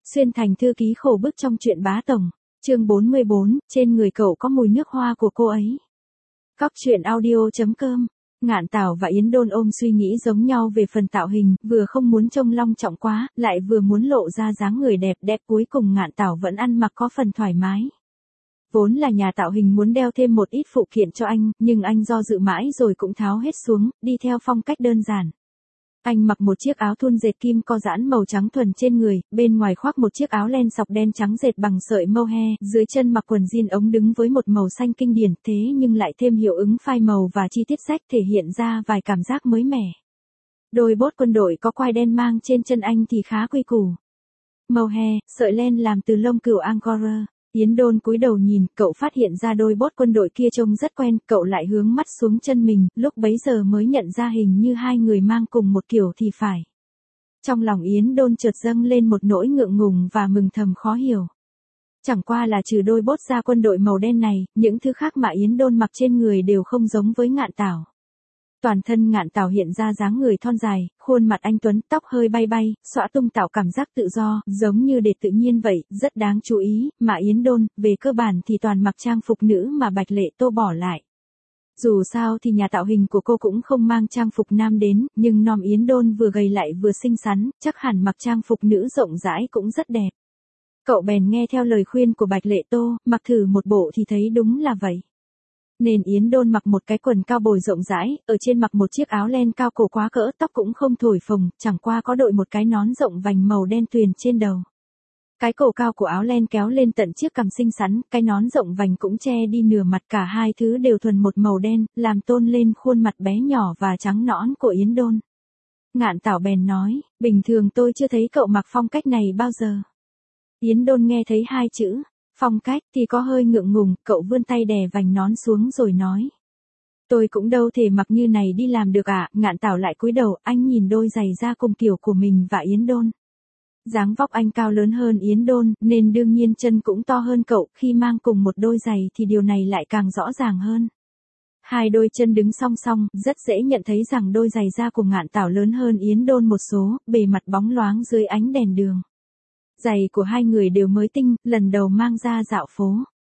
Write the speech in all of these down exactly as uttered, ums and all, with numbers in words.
Xuyên thành thư ký khổ bức trong truyện Bá Tổng. Chương bốn mươi bốn, trên người cậu có mùi nước hoa của cô ấy. Cóc truyện audio.com. Ngạn Tảo và Yến Đôn ôm suy nghĩ giống nhau về phần tạo hình, vừa không muốn trông long trọng quá, lại vừa muốn lộ ra dáng người đẹp đẽ, cuối cùng Ngạn Tảo vẫn ăn mặc có phần thoải mái. Vốn là nhà tạo hình muốn đeo thêm một ít phụ kiện cho anh, nhưng anh do dự mãi rồi cũng tháo hết xuống, đi theo phong cách đơn giản. Anh mặc một chiếc áo thun dệt kim co giãn màu trắng thuần trên người, bên ngoài khoác một chiếc áo len sọc đen trắng dệt bằng sợi mohair, dưới chân mặc quần jean ống đứng với một màu xanh kinh điển, thế nhưng lại thêm hiệu ứng phai màu và chi tiết rách thể hiện ra vài cảm giác mới mẻ. Đôi bốt quân đội có quai đen mang trên chân anh thì khá quy củ. Mohair, sợi len làm từ lông cừu Angora. Yến Đôn cúi đầu nhìn, cậu phát hiện ra đôi bốt quân đội kia trông rất quen, cậu lại hướng mắt xuống chân mình, lúc bấy giờ mới nhận ra hình như hai người mang cùng một kiểu thì phải. Trong lòng Yến Đôn chợt dâng lên một nỗi ngượng ngùng và mừng thầm khó hiểu. Chẳng qua là trừ đôi bốt da quân đội màu đen này, những thứ khác mà Yến Đôn mặc trên người đều không giống với Ngạn Tảo. Toàn thân Ngạn Tảo hiện ra dáng người thon dài, khuôn mặt anh tuấn, tóc hơi bay bay, xõa tung tạo cảm giác tự do, giống như để tự nhiên vậy, rất đáng chú ý, mà Yến Đôn, về cơ bản thì toàn mặc trang phục nữ mà Bạch Lệ Tô bỏ lại. Dù sao thì nhà tạo hình của cô cũng không mang trang phục nam đến, nhưng nom Yến Đôn vừa gầy lại vừa xinh xắn, chắc hẳn mặc trang phục nữ rộng rãi cũng rất đẹp. Cậu bèn nghe theo lời khuyên của Bạch Lệ Tô, mặc thử một bộ thì thấy đúng là vậy. Nên Yến Đôn mặc một cái quần cao bồi rộng rãi, ở trên mặc một chiếc áo len cao cổ quá cỡ, tóc cũng không thổi phồng, chẳng qua có đội một cái nón rộng vành màu đen tuyền trên đầu. Cái cổ cao của áo len kéo lên tận chiếc cằm xinh xắn, cái nón rộng vành cũng che đi nửa mặt, cả hai thứ đều thuần một màu đen, làm tôn lên khuôn mặt bé nhỏ và trắng nõn của Yến Đôn. Ngạn Tảo bèn nói, bình thường tôi chưa thấy cậu mặc phong cách này bao giờ. Yến Đôn nghe thấy hai chữ phong cách thì có hơi ngượng ngùng, cậu vươn tay đè vành nón xuống rồi nói. Tôi cũng đâu thể mặc như này đi làm được ạ. À? Ngạn Tảo lại cúi đầu, anh nhìn đôi giày da cùng kiểu của mình và Yến Đôn. Dáng vóc anh cao lớn hơn Yến Đôn, nên đương nhiên chân cũng to hơn cậu, khi mang cùng một đôi giày thì điều này lại càng rõ ràng hơn. Hai đôi chân đứng song song, rất dễ nhận thấy rằng đôi giày da của Ngạn Tảo lớn hơn Yến Đôn một số, bề mặt bóng loáng dưới ánh đèn đường. Giày của hai người đều mới tinh, lần đầu mang ra dạo phố.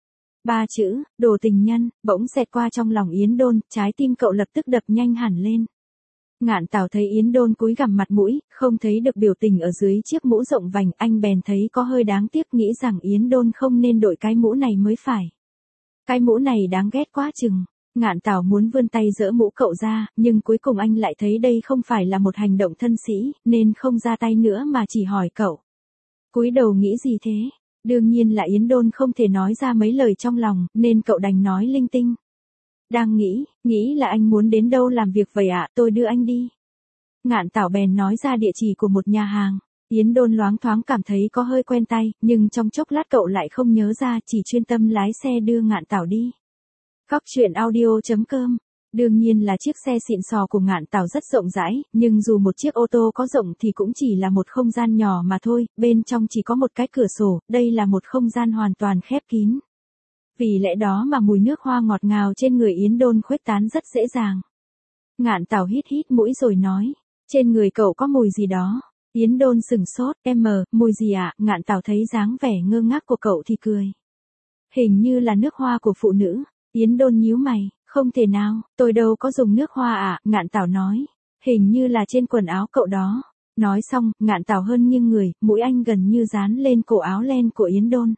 Ba chữ, đồ tình nhân, bỗng xẹt qua trong lòng Yến Đôn, trái tim cậu lập tức đập nhanh hẳn lên. Ngạn Tảo thấy Yến Đôn cúi gằm mặt mũi, không thấy được biểu tình ở dưới chiếc mũ rộng vành, anh bèn thấy có hơi đáng tiếc, nghĩ rằng Yến Đôn không nên đội cái mũ này mới phải. Cái mũ này đáng ghét quá chừng. Ngạn Tảo muốn vươn tay giỡ mũ cậu ra, nhưng cuối cùng anh lại thấy đây không phải là một hành động thân sĩ, nên không ra tay nữa mà chỉ hỏi cậu. Cúi đầu nghĩ gì thế? Đương nhiên là Yến Đôn không thể nói ra mấy lời trong lòng, nên cậu đành nói linh tinh. Đang nghĩ, nghĩ là anh muốn đến đâu làm việc vậy ạ, à? Tôi đưa anh đi. Ngạn Tảo bèn nói ra địa chỉ của một nhà hàng. Yến Đôn loáng thoáng cảm thấy có hơi quen tay, nhưng trong chốc lát cậu lại không nhớ ra, chỉ chuyên tâm lái xe đưa Ngạn Tảo đi. Cóc truyện audio.com. Đương nhiên là chiếc xe xịn sò của Ngạn Tảo rất rộng rãi, nhưng dù một chiếc ô tô có rộng thì cũng chỉ là một không gian nhỏ mà thôi, bên trong chỉ có một cái cửa sổ, đây là một không gian hoàn toàn khép kín. Vì lẽ đó mà mùi nước hoa ngọt ngào trên người Yến Đôn khuếch tán rất dễ dàng. Ngạn Tảo hít hít mũi rồi nói, trên người cậu có mùi gì đó. Yến Đôn sừng sốt, em mờ, mùi gì ạ? À? Ngạn Tảo thấy dáng vẻ ngơ ngác của cậu thì cười. Hình như là nước hoa của phụ nữ. Yến Đôn nhíu mày. Không thể nào, tôi đâu có dùng nước hoa ạ, à? Ngạn Tảo nói. Hình như là trên quần áo cậu đó. Nói xong, Ngạn Tảo hơn nghiêng người, mũi anh gần như dán lên cổ áo len của Yến Đôn.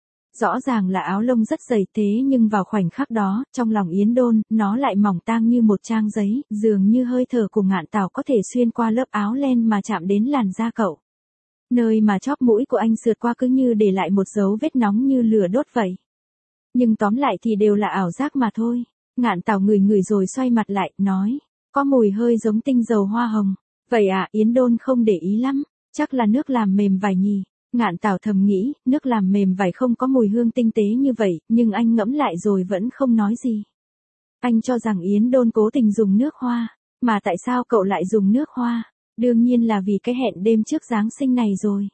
Rõ ràng là áo lông rất dày thế nhưng vào khoảnh khắc đó, trong lòng Yến Đôn, nó lại mỏng tang như một trang giấy, dường như hơi thở của Ngạn Tảo có thể xuyên qua lớp áo len mà chạm đến làn da cậu. Nơi mà chóp mũi của anh sượt qua cứ như để lại một dấu vết nóng như lửa đốt vậy. Nhưng tóm lại thì đều là ảo giác mà thôi. Ngạn Tảo ngửi ngửi rồi xoay mặt lại, nói, có mùi hơi giống tinh dầu hoa hồng. Vậy à? Yến Đôn không để ý lắm, chắc là nước làm mềm vải nhỉ. Ngạn Tảo thầm nghĩ, nước làm mềm vải không có mùi hương tinh tế như vậy, nhưng anh ngẫm lại rồi vẫn không nói gì. Anh cho rằng Yến Đôn cố tình dùng nước hoa, mà tại sao cậu lại dùng nước hoa? Đương nhiên là vì cái hẹn đêm trước Giáng sinh này rồi.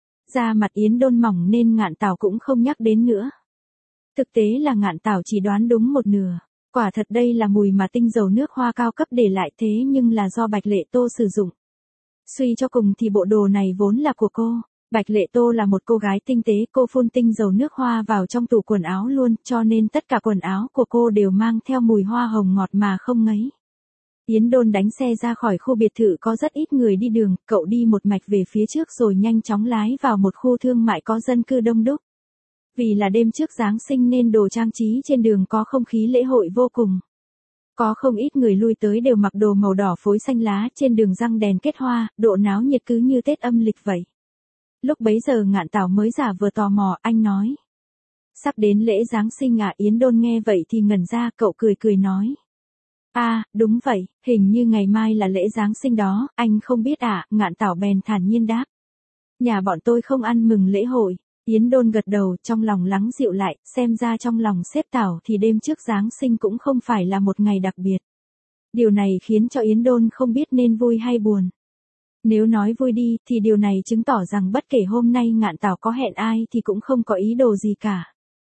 Da mặt Yến Đôn mỏng nên Ngạn Tảo cũng không nhắc đến nữa. Thực tế là Ngạn Tảo chỉ đoán đúng một nửa. Quả thật đây là mùi mà tinh dầu nước hoa cao cấp để lại, thế nhưng là do Bạch Lệ Tô sử dụng. Suy cho cùng thì bộ đồ này vốn là của cô. Bạch Lệ Tô là một cô gái tinh tế, cô phun tinh dầu nước hoa vào trong tủ quần áo luôn, cho nên tất cả quần áo của cô đều mang theo mùi hoa hồng ngọt mà không ngấy. Yến Đôn đánh xe ra khỏi khu biệt thự có rất ít người đi đường, cậu đi một mạch về phía trước rồi nhanh chóng lái vào một khu thương mại có dân cư đông đúc. Vì là đêm trước Giáng sinh nên đồ trang trí trên đường có không khí lễ hội vô cùng. Có không ít người lui tới đều mặc đồ màu đỏ phối xanh lá, trên đường răng đèn kết hoa, độ náo nhiệt cứ như Tết âm lịch vậy. Lúc bấy giờ Ngạn Tảo mới giả vừa tò mò, anh nói. Sắp đến lễ Giáng sinh à? Yến Đôn nghe vậy thì ngẩn ra, cậu cười cười nói. À, đúng vậy, hình như ngày mai là lễ Giáng sinh đó, anh không biết à? Ngạn Tảo bèn thản nhiên đáp. Nhà bọn tôi không ăn mừng lễ hội. Yến Đôn gật đầu, trong lòng lắng dịu lại, xem ra trong lòng sếp Tảo thì đêm trước Giáng sinh cũng không phải là một ngày đặc biệt. Điều này khiến cho Yến Đôn không biết nên vui hay buồn. Nếu nói vui đi, thì điều này chứng tỏ rằng bất kể hôm nay Ngạn Tảo có hẹn ai thì cũng không có ý đồ gì cả.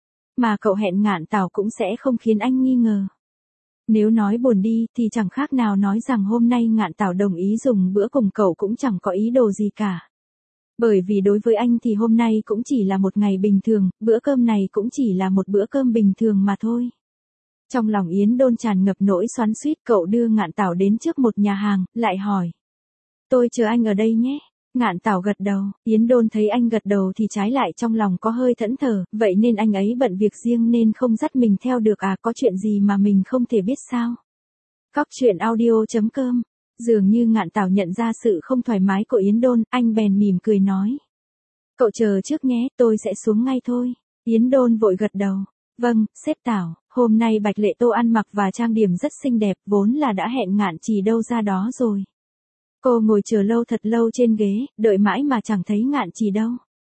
Mà cậu hẹn Ngạn Tảo cũng sẽ không khiến anh nghi ngờ. Nếu nói buồn đi, thì chẳng khác nào nói rằng hôm nay Ngạn Tảo đồng ý dùng bữa cùng cậu cũng chẳng có ý đồ gì cả. Bởi vì đối với anh thì hôm nay cũng chỉ là một ngày bình thường, bữa cơm này cũng chỉ là một bữa cơm bình thường mà thôi. Trong lòng Yến Đôn tràn ngập nỗi xoắn xuýt, cậu đưa Ngạn Tảo đến trước một nhà hàng, lại hỏi. Tôi chờ anh ở đây nhé. Ngạn Tảo gật đầu, Yến Đôn thấy anh gật đầu thì trái lại trong lòng có hơi thẫn thờ, vậy nên anh ấy bận việc riêng nên không dắt mình theo được à? Có chuyện gì mà mình không thể biết sao? Cóc truyện audio chấm com. Dường như Ngạn Tảo nhận ra sự không thoải mái của Yến Đôn, anh bèn mỉm cười nói. Cậu chờ trước nhé, tôi sẽ xuống ngay thôi. Yến Đôn vội gật đầu. Vâng, sếp Tảo, hôm nay Bạch Lệ Tô ăn mặc và trang điểm rất xinh đẹp, vốn là đã hẹn Ngạn Trì đâu ra đó rồi. Cô ngồi chờ lâu thật lâu trên ghế, đợi mãi mà chẳng thấy Ngạn Trì đâu.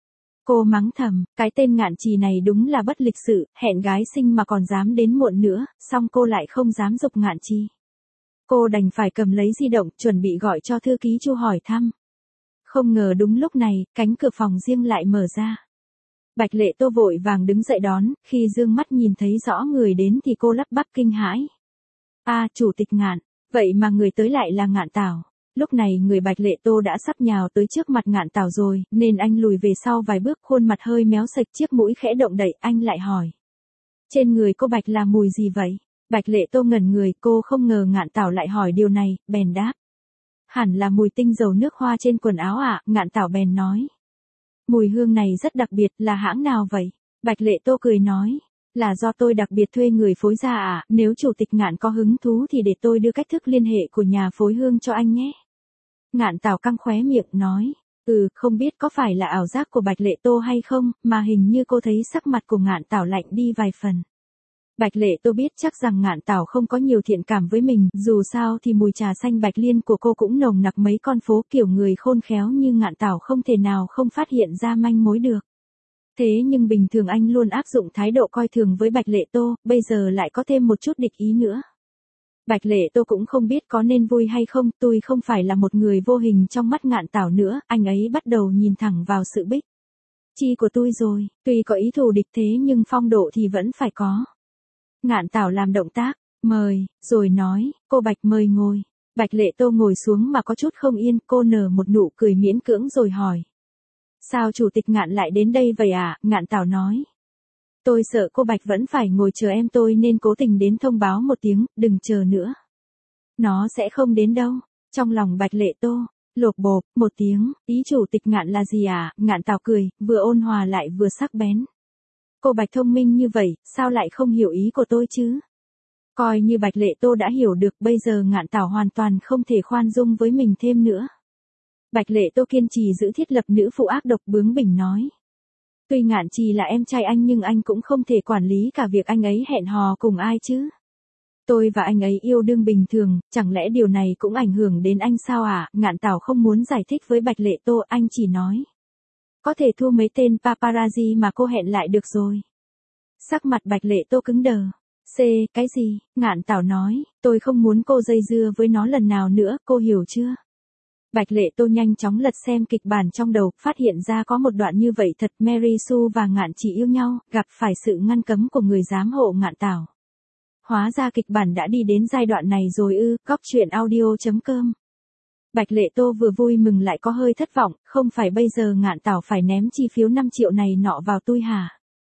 Cô mắng thầm, cái tên Ngạn Trì này đúng là bất lịch sự, hẹn gái xinh mà còn dám đến muộn nữa, xong cô lại không dám giục Ngạn Trì. Cô đành phải cầm lấy di động, chuẩn bị gọi cho thư ký Chu hỏi thăm. Không ngờ đúng lúc này, cánh cửa phòng riêng lại mở ra. Bạch Lệ Tô vội vàng đứng dậy đón, khi dương mắt nhìn thấy rõ người đến thì cô lắp bắp kinh hãi. À, chủ tịch Ngạn, vậy mà người tới lại là Ngạn Tảo. Lúc này người Bạch Lệ Tô đã sắp nhào tới trước mặt Ngạn Tảo rồi, nên anh lùi về sau vài bước, khuôn mặt hơi méo sạch, chiếc mũi khẽ động đậy, anh lại hỏi. Trên người cô Bạch là mùi gì vậy? Bạch Lệ Tô ngẩn người, cô không ngờ Ngạn Tảo lại hỏi điều này, bèn đáp. Hẳn là mùi tinh dầu nước hoa trên quần áo ạ, à? Ngạn Tảo bèn nói. Mùi hương này rất đặc biệt, là hãng nào vậy? Bạch Lệ Tô cười nói. Là do tôi đặc biệt thuê người phối ra à, nếu chủ tịch Ngạn có hứng thú thì để tôi đưa cách thức liên hệ của nhà phối hương cho anh nhé. Ngạn Tảo căng khóe miệng nói. Ừ, không biết có phải là ảo giác của Bạch Lệ Tô hay không, mà hình như cô thấy sắc mặt của Ngạn Tảo lạnh đi vài phần. Bạch Lệ Tô biết chắc rằng Ngạn Tảo không có nhiều thiện cảm với mình, dù sao thì mùi trà xanh bạch liên của cô cũng nồng nặc mấy con phố, kiểu người khôn khéo như Ngạn Tảo không thể nào không phát hiện ra manh mối được. Thế nhưng bình thường anh luôn áp dụng thái độ coi thường với Bạch Lệ Tô, bây giờ lại có thêm một chút địch ý nữa. Bạch Lệ Tô cũng không biết có nên vui hay không, tôi không phải là một người vô hình trong mắt Ngạn Tảo nữa, anh ấy bắt đầu nhìn thẳng vào sự bích chi của tôi rồi, tuy có ý thù địch thế nhưng phong độ thì vẫn phải có. Ngạn Tảo làm động tác, mời, rồi nói, cô Bạch mời ngồi. Bạch Lệ Tô ngồi xuống mà có chút không yên, cô nở một nụ cười miễn cưỡng rồi hỏi. Sao chủ tịch Ngạn lại đến đây vậy à? Ngạn Tảo nói. Tôi sợ cô Bạch vẫn phải ngồi chờ em tôi nên cố tình đến thông báo một tiếng, đừng chờ nữa. Nó sẽ không đến đâu. Trong lòng Bạch Lệ Tô, lột bộp, một tiếng, ý chủ tịch Ngạn là gì à? Ngạn Tảo cười, vừa ôn hòa lại vừa sắc bén. Cô Bạch thông minh như vậy, sao lại không hiểu ý của tôi chứ? Coi như Bạch Lệ Tô đã hiểu được, bây giờ Ngạn Tảo hoàn toàn không thể khoan dung với mình thêm nữa. Bạch Lệ Tô kiên trì giữ thiết lập nữ phụ ác độc bướng bỉnh nói. Tuy Ngạn Trì là em trai anh nhưng anh cũng không thể quản lý cả việc anh ấy hẹn hò cùng ai chứ. Tôi và anh ấy yêu đương bình thường, chẳng lẽ điều này cũng ảnh hưởng đến anh sao à? Ngạn Tảo không muốn giải thích với Bạch Lệ Tô, anh chỉ nói. Có thể thu mấy tên paparazzi mà cô hẹn lại được rồi. Sắc mặt Bạch Lệ Tô cứng đờ. C, cái gì? Ngạn Tảo nói, tôi không muốn cô dây dưa với nó lần nào nữa, cô hiểu chưa? Bạch Lệ Tô nhanh chóng lật xem kịch bản trong đầu, phát hiện ra có một đoạn như vậy thật, Mary Sue và Ngạn chỉ yêu nhau, gặp phải sự ngăn cấm của người giám hộ Ngạn Tảo. Hóa ra kịch bản đã đi đến giai đoạn này rồi ư, cóc truyện audio chấm com Bạch Lệ Tô vừa vui mừng lại có hơi thất vọng, không phải bây giờ Ngạn Tảo phải ném chi phiếu năm triệu này nọ vào tôi hả?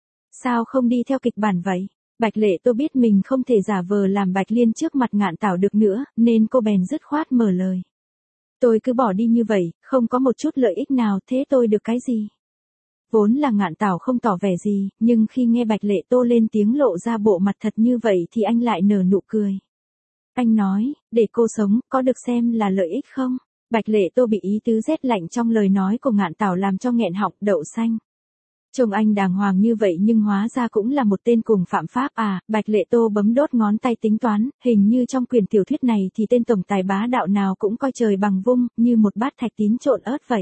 Sao không đi theo kịch bản vậy? Bạch Lệ Tô biết mình không thể giả vờ làm Bạch Liên trước mặt Ngạn Tảo được nữa, nên cô bèn dứt khoát mở lời. Tôi cứ bỏ đi như vậy, không có một chút lợi ích nào, thế tôi được cái gì? Vốn là Ngạn Tảo không tỏ vẻ gì, nhưng khi nghe Bạch Lệ Tô lên tiếng lộ ra bộ mặt thật như vậy thì anh lại nở nụ cười. Anh nói, để cô sống, có được xem là lợi ích không? Bạch Lệ Tô bị ý tứ rét lạnh trong lời nói của Ngạn Tảo làm cho nghẹn họng, đậu xanh. Trông anh đàng hoàng như vậy nhưng hóa ra cũng là một tên cùng phạm pháp à? Bạch Lệ Tô bấm đốt ngón tay tính toán, hình như trong quyển tiểu thuyết này thì tên tổng tài bá đạo nào cũng coi trời bằng vung, như một bát thạch tín trộn ớt vậy.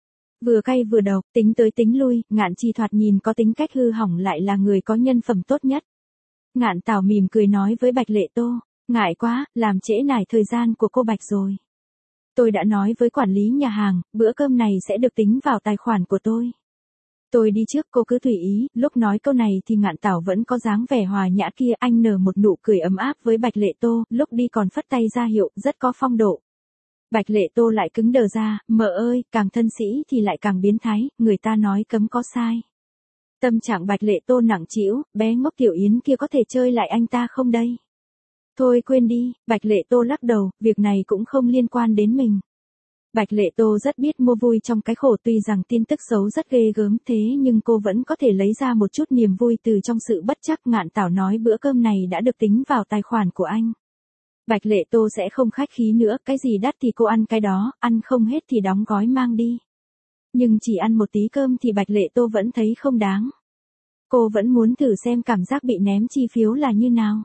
Vừa cay vừa độc, tính tới tính lui, Ngạn Trì thoạt nhìn có tính cách hư hỏng lại là người có nhân phẩm tốt nhất. Ngạn Tảo mỉm cười nói với Bạch Lệ Tô, ngại quá, làm trễ nải thời gian của cô Bạch rồi. Tôi đã nói với quản lý nhà hàng, bữa cơm này sẽ được tính vào tài khoản của tôi. Tôi đi trước, cô cứ tùy ý. Lúc nói câu này thì Ngạn Tảo vẫn có dáng vẻ hòa nhã kia, anh nở một nụ cười ấm áp với Bạch Lệ Tô, lúc đi còn phất tay ra hiệu, rất có phong độ. Bạch Lệ Tô lại cứng đờ ra, mợ ơi, càng thân sĩ thì lại càng biến thái, người ta nói cấm có sai. Tâm trạng Bạch Lệ Tô nặng trĩu, bé ngốc Tiểu Yến kia có thể chơi lại anh ta không đây? Thôi quên đi, Bạch Lệ Tô lắc đầu, việc này cũng không liên quan đến mình. Bạch Lệ Tô rất biết mua vui trong cái khổ, tuy rằng tin tức xấu rất ghê gớm thế nhưng cô vẫn có thể lấy ra một chút niềm vui từ trong sự bất chắc. Ngạn Tảo nói bữa cơm này đã được tính vào tài khoản của anh. Bạch Lệ Tô sẽ không khách khí nữa, cái gì đắt thì cô ăn cái đó, ăn không hết thì đóng gói mang đi. Nhưng chỉ ăn một tí cơm thì Bạch Lệ Tô vẫn thấy không đáng. Cô vẫn muốn thử xem cảm giác bị ném chi phiếu là như nào.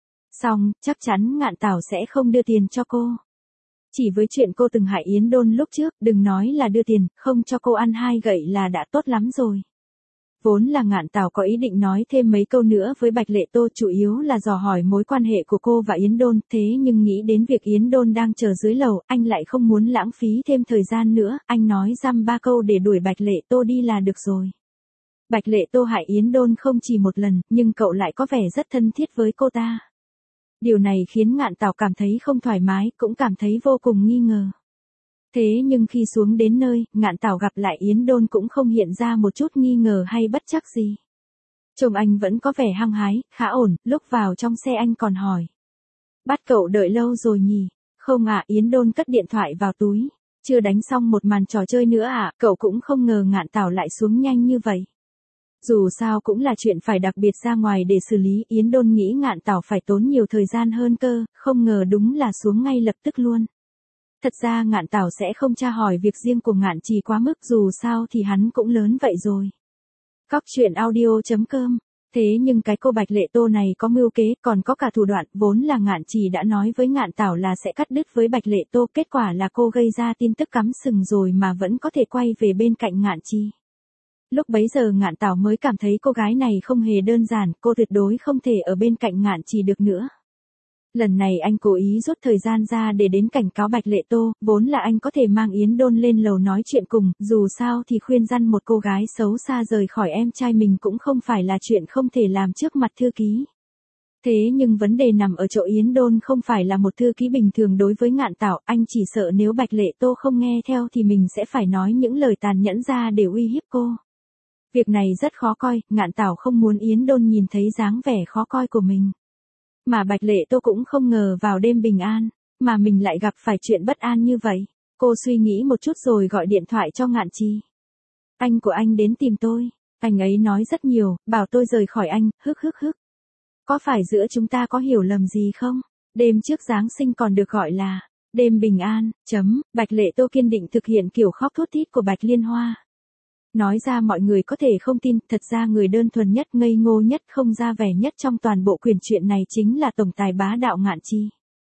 Xong, chắc chắn Ngạn Tảo sẽ không đưa tiền cho cô. Chỉ với chuyện cô từng hại Yến Đôn lúc trước, đừng nói là đưa tiền, không cho cô ăn hai gậy là đã tốt lắm rồi. Vốn là Ngạn Tảo có ý định nói thêm mấy câu nữa với Bạch Lệ Tô, chủ yếu là dò hỏi mối quan hệ của cô và Yến Đôn, thế nhưng nghĩ đến việc Yến Đôn đang chờ dưới lầu, anh lại không muốn lãng phí thêm thời gian nữa, anh nói dăm ba câu để đuổi Bạch Lệ Tô đi là được rồi. Bạch Lệ Tô hại Yến Đôn không chỉ một lần, nhưng cậu lại có vẻ rất thân thiết với cô ta. Điều này khiến Ngạn Tảo cảm thấy không thoải mái, cũng cảm thấy vô cùng nghi ngờ. Thế nhưng khi xuống đến nơi, Ngạn Tảo gặp lại Yến Đôn cũng không hiện ra một chút nghi ngờ hay bất chắc gì. Trông anh vẫn có vẻ hăng hái, khá ổn, lúc vào trong xe anh còn hỏi. Bắt cậu đợi lâu rồi nhỉ? Không ạ, à, Yến Đôn cất điện thoại vào túi. Chưa đánh xong một màn trò chơi nữa à, cậu cũng không ngờ Ngạn Tảo lại xuống nhanh như vậy. Dù sao cũng là chuyện phải đặc biệt ra ngoài để xử lý, Yến Đôn nghĩ Ngạn Tảo phải tốn nhiều thời gian hơn cơ, không ngờ đúng là xuống ngay lập tức luôn. Thật ra Ngạn Tảo sẽ không tra hỏi việc riêng của Ngạn Trì quá mức, dù sao thì hắn cũng lớn vậy rồi. Cóc truyện audio chấm com. Thế nhưng cái cô Bạch Lệ Tô này có mưu kế, còn có cả thủ đoạn, vốn là Ngạn Trì đã nói với Ngạn Tảo là sẽ cắt đứt với Bạch Lệ Tô, kết quả là cô gây ra tin tức cắm sừng rồi mà vẫn có thể quay về bên cạnh Ngạn Trì. Lúc bấy giờ Ngạn Tảo mới cảm thấy cô gái này không hề đơn giản, cô tuyệt đối không thể ở bên cạnh Ngạn Trì được nữa. Lần này anh cố ý rút thời gian ra để đến cảnh cáo Bạch Lệ Tô, vốn là anh có thể mang Yến Đôn lên lầu nói chuyện cùng, dù sao thì khuyên răn một cô gái xấu xa rời khỏi em trai mình cũng không phải là chuyện không thể làm trước mặt thư ký. Thế nhưng vấn đề nằm ở chỗ Yến Đôn không phải là một thư ký bình thường đối với Ngạn Tảo, anh chỉ sợ nếu Bạch Lệ Tô không nghe theo thì mình sẽ phải nói những lời tàn nhẫn ra để uy hiếp cô. Việc này rất khó coi, Ngạn Tảo không muốn Yến Đôn nhìn thấy dáng vẻ khó coi của mình. Mà Bạch Lệ Tô cũng không ngờ vào đêm bình an, mà mình lại gặp phải chuyện bất an như vậy. Cô suy nghĩ một chút rồi gọi điện thoại cho Ngạn Trì. Anh của anh đến tìm tôi, anh ấy nói rất nhiều, bảo tôi rời khỏi anh, hức hức hức. Có phải giữa chúng ta có hiểu lầm gì không? Đêm trước Giáng sinh còn được gọi là đêm bình an, chấm, Bạch Lệ Tô kiên định thực hiện kiểu khóc thút thít của Bạch Liên Hoa. Nói ra mọi người có thể không tin, thật ra người đơn thuần nhất, ngây ngô nhất, không ra vẻ nhất trong toàn bộ quyển truyện này chính là tổng tài bá đạo Ngạn Trì.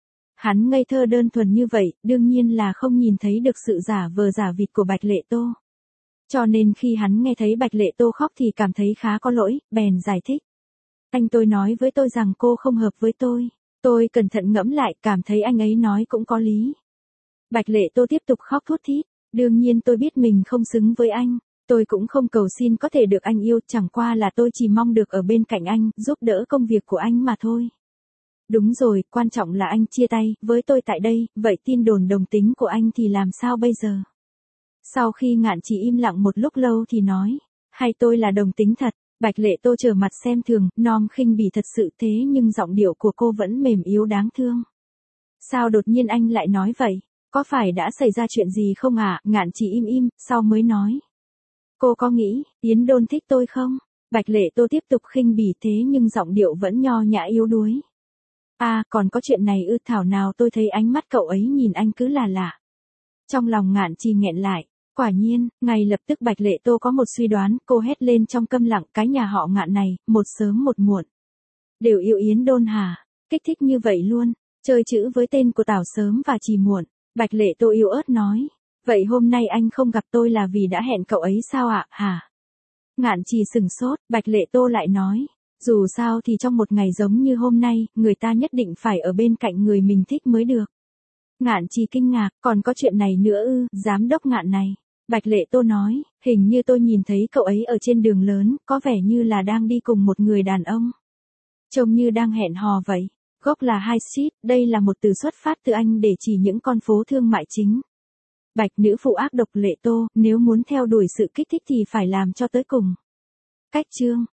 Hắn ngây thơ đơn thuần như vậy, đương nhiên là không nhìn thấy được sự giả vờ giả vịt của Bạch Lệ Tô. Cho nên khi hắn nghe thấy Bạch Lệ Tô khóc thì cảm thấy khá có lỗi, bèn giải thích. Anh tôi nói với tôi rằng cô không hợp với tôi. Tôi cẩn thận ngẫm lại, cảm thấy anh ấy nói cũng có lý. Bạch Lệ Tô tiếp tục khóc thút thít. Đương nhiên tôi biết mình không xứng với anh. Tôi cũng không cầu xin có thể được anh yêu, chẳng qua là tôi chỉ mong được ở bên cạnh anh, giúp đỡ công việc của anh mà thôi. Đúng rồi, quan trọng là anh chia tay với tôi tại đây, vậy tin đồn đồng tính của anh thì làm sao bây giờ? Sau khi Ngạn Chỉ im lặng một lúc lâu thì nói, hay tôi là đồng tính thật? Bạch Lệ Tô trở mặt xem thường, nom khinh bỉ thật sự thế nhưng giọng điệu của cô vẫn mềm yếu đáng thương. Sao đột nhiên anh lại nói vậy? Có phải đã xảy ra chuyện gì không ạ? À? Ngạn Chỉ im im, sau mới nói. Cô có nghĩ, Yến Đôn thích tôi không? Bạch Lệ Tô tiếp tục khinh bỉ thế nhưng giọng điệu vẫn nho nhã yếu đuối. À, còn có chuyện này ư, thảo nào tôi thấy ánh mắt cậu ấy nhìn anh cứ là lạ. Trong lòng Ngạn Chỉ nghẹn lại. Quả nhiên, ngay lập tức Bạch Lệ Tô có một suy đoán, cô hét lên trong câm lặng, cái nhà họ Ngạn này, một sớm một muộn. Đều yêu Yến Đôn hả? Kích thích như vậy luôn, chơi chữ với tên của Tảo sớm và Chỉ muộn. Bạch Lệ Tô yếu ớt nói. Vậy hôm nay anh không gặp tôi là vì đã hẹn cậu ấy sao ạ, hả? Ngạn Chỉ sừng sốt, Bạch Lệ Tô lại nói. Dù sao thì trong một ngày giống như hôm nay, người ta nhất định phải ở bên cạnh người mình thích mới được. Ngạn Chỉ kinh ngạc, còn có chuyện này nữa ư, giám đốc Ngạn này. Bạch Lệ Tô nói, hình như tôi nhìn thấy cậu ấy ở trên đường lớn, có vẻ như là đang đi cùng một người đàn ông. Trông như đang hẹn hò vậy. Gốc là High Street, đây là một từ xuất phát từ Anh để chỉ những con phố thương mại chính. Bạch nữ phụ ác độc Lệ Tô, nếu muốn theo đuổi sự kích thích thì phải làm cho tới cùng. Cách chương